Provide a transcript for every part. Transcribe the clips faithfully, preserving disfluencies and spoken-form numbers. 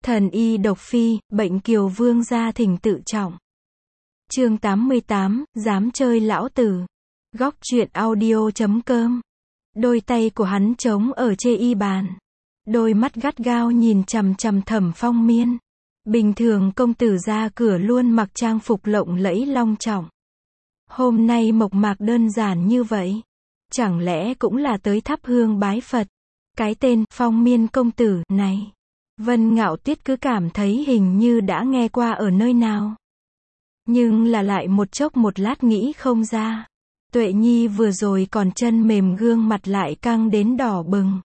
Thần y độc phi, bệnh kiều vương gia thỉnh tự trọng. Chương tám mươi tám, dám chơi lão tử. Góc truyện audio chấm com. Đôi tay của hắn trống ở chê y bàn. Đôi mắt gắt gao nhìn chằm chằm Thẩm Phong Miên. Bình thường công tử ra cửa luôn mặc trang phục lộng lẫy long trọng. Hôm nay mộc mạc đơn giản như vậy. Chẳng lẽ cũng là tới thắp hương bái Phật. Cái tên Phong Miên công tử này, Vân Ngạo Tuyết cứ cảm thấy hình như đã nghe qua ở nơi nào. Nhưng là lại một chốc một lát nghĩ không ra. Tuệ Nhi vừa rồi còn chân mềm gương mặt lại căng đến đỏ bừng.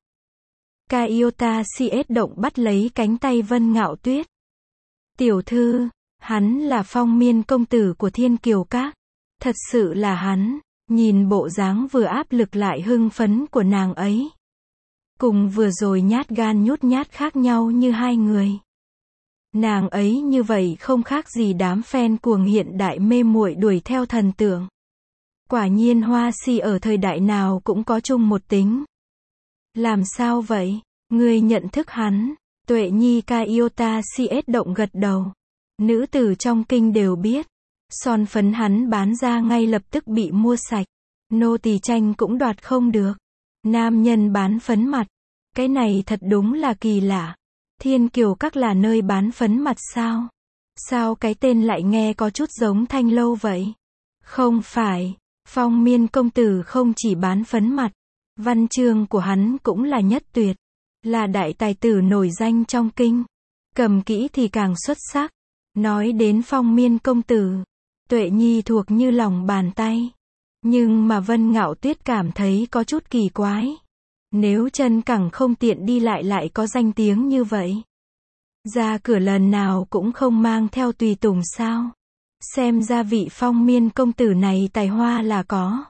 Kaiota cs động bắt lấy cánh tay Vân Ngạo Tuyết. Tiểu thư, hắn là Phong Miên công tử của Thiên Kiều Các. Thật sự là hắn. Nhìn bộ dáng vừa áp lực lại hưng phấn của nàng ấy. Cùng vừa rồi nhát gan nhút nhát khác nhau như hai người. Nàng ấy như vậy không khác gì đám fan cuồng hiện đại mê muội đuổi theo thần tượng. Quả nhiên hoa si ở thời đại nào cũng có chung một tính. Làm sao vậy? Ngươi nhận thức hắn? Tuệ Nhi Kaiota cs động gật đầu. Nữ tử trong kinh đều biết. Son phấn hắn bán ra ngay lập tức bị mua sạch. Nô tỳ tranh cũng đoạt không được. Nam nhân bán phấn mặt. Cái này thật đúng là kỳ lạ. Thiên Kiều Các là nơi bán phấn mặt sao? Sao cái tên lại nghe có chút giống Thanh Lâu vậy? Không phải. Phong Miên công tử không chỉ bán phấn mặt. Văn chương của hắn cũng là nhất tuyệt. Là đại tài tử nổi danh trong kinh. Cầm kỹ thì càng xuất sắc. Nói đến Phong Miên công tử, Tuệ Nhi thuộc như lòng bàn tay. Nhưng mà Vân Ngạo Tuyết cảm thấy có chút kỳ quái. Nếu chân cẳng không tiện đi lại lại có danh tiếng như vậy. Ra cửa lần nào cũng không mang theo tùy tùng sao. Xem ra vị Phong Miên công tử này tài hoa là có.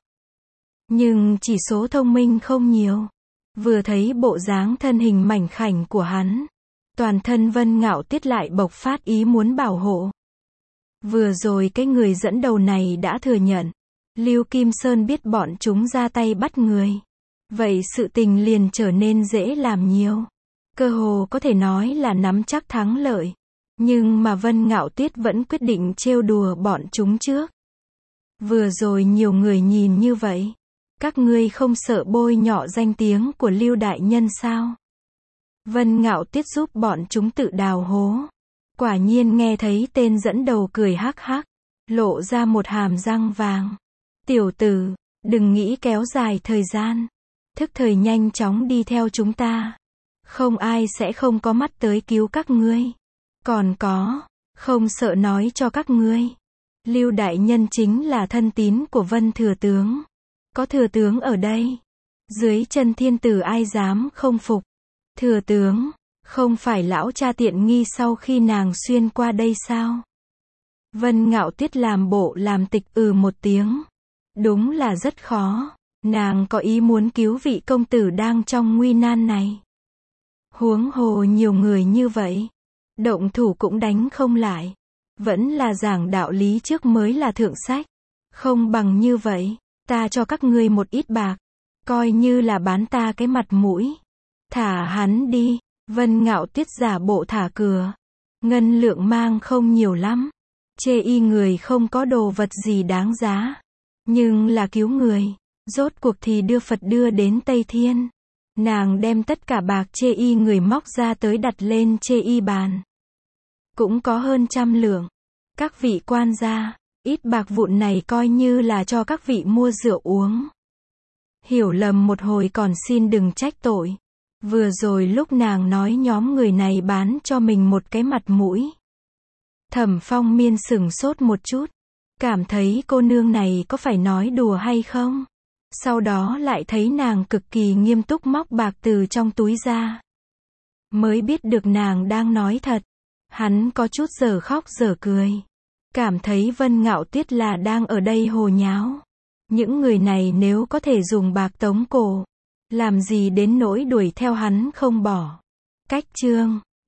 Nhưng chỉ số thông minh không nhiều. Vừa thấy bộ dáng thân hình mảnh khảnh của hắn. Toàn thân Vân Ngạo Tuyết lại bộc phát ý muốn bảo hộ. Vừa rồi cái người dẫn đầu này đã thừa nhận. Lưu Kim Sơn biết bọn chúng ra tay bắt người. Vậy sự tình liền trở nên dễ làm nhiều. Cơ hồ có thể nói là nắm chắc thắng lợi. Nhưng mà Vân Ngạo Tuyết vẫn quyết định trêu đùa bọn chúng trước. Vừa rồi nhiều người nhìn như vậy. Các ngươi không sợ bôi nhọ danh tiếng của Lưu đại nhân sao? Vân Ngạo Tuyết giúp bọn chúng tự đào hố. Quả nhiên nghe thấy tên dẫn đầu cười hắc hắc. Lộ ra một hàm răng vàng. Tiểu tử, đừng nghĩ kéo dài thời gian. Thức thời nhanh chóng đi theo chúng ta. Không ai sẽ không có mắt tới cứu các ngươi. Còn có, không sợ nói cho các ngươi. Lưu đại nhân chính là thân tín của Vân thừa tướng. Có thừa tướng ở đây. Dưới chân thiên tử ai dám không phục. Thừa tướng, không phải lão cha tiện nghi sau khi nàng xuyên qua đây sao? Vân Ngạo Tuyết làm bộ làm tịch ừ một tiếng. Đúng là rất khó. Nàng có ý muốn cứu vị công tử đang trong nguy nan này. Huống hồ nhiều người như vậy. Động thủ cũng đánh không lại. Vẫn là giảng đạo lý trước mới là thượng sách. Không bằng như vậy, ta cho các ngươi một ít bạc. Coi như là bán ta cái mặt mũi. Thả hắn đi. Vân Ngạo Tuyết giả bộ thả cửa. Ngân lượng mang không nhiều lắm. Chê y người không có đồ vật gì đáng giá. Nhưng là cứu người. Rốt cuộc thì đưa Phật đưa đến Tây Thiên. Nàng đem tất cả bạc chê y người móc ra tới đặt lên chê y bàn. Cũng có hơn trăm lượng. Các vị quan gia, ít bạc vụn này coi như là cho các vị mua rượu uống. Hiểu lầm một hồi còn xin đừng trách tội. Vừa rồi lúc nàng nói nhóm người này bán cho mình một cái mặt mũi. Thẩm Phong Miên sửng sốt một chút. Cảm thấy cô nương này có phải nói đùa hay không? Sau đó lại thấy nàng cực kỳ nghiêm túc móc bạc từ trong túi ra. Mới biết được nàng đang nói thật. Hắn có chút giờ khóc giờ cười. Cảm thấy Vân Ngạo Tuyết là đang ở đây hồ nháo. Những người này nếu có thể dùng bạc tống cổ. Làm gì đến nỗi đuổi theo hắn không bỏ. Cách chương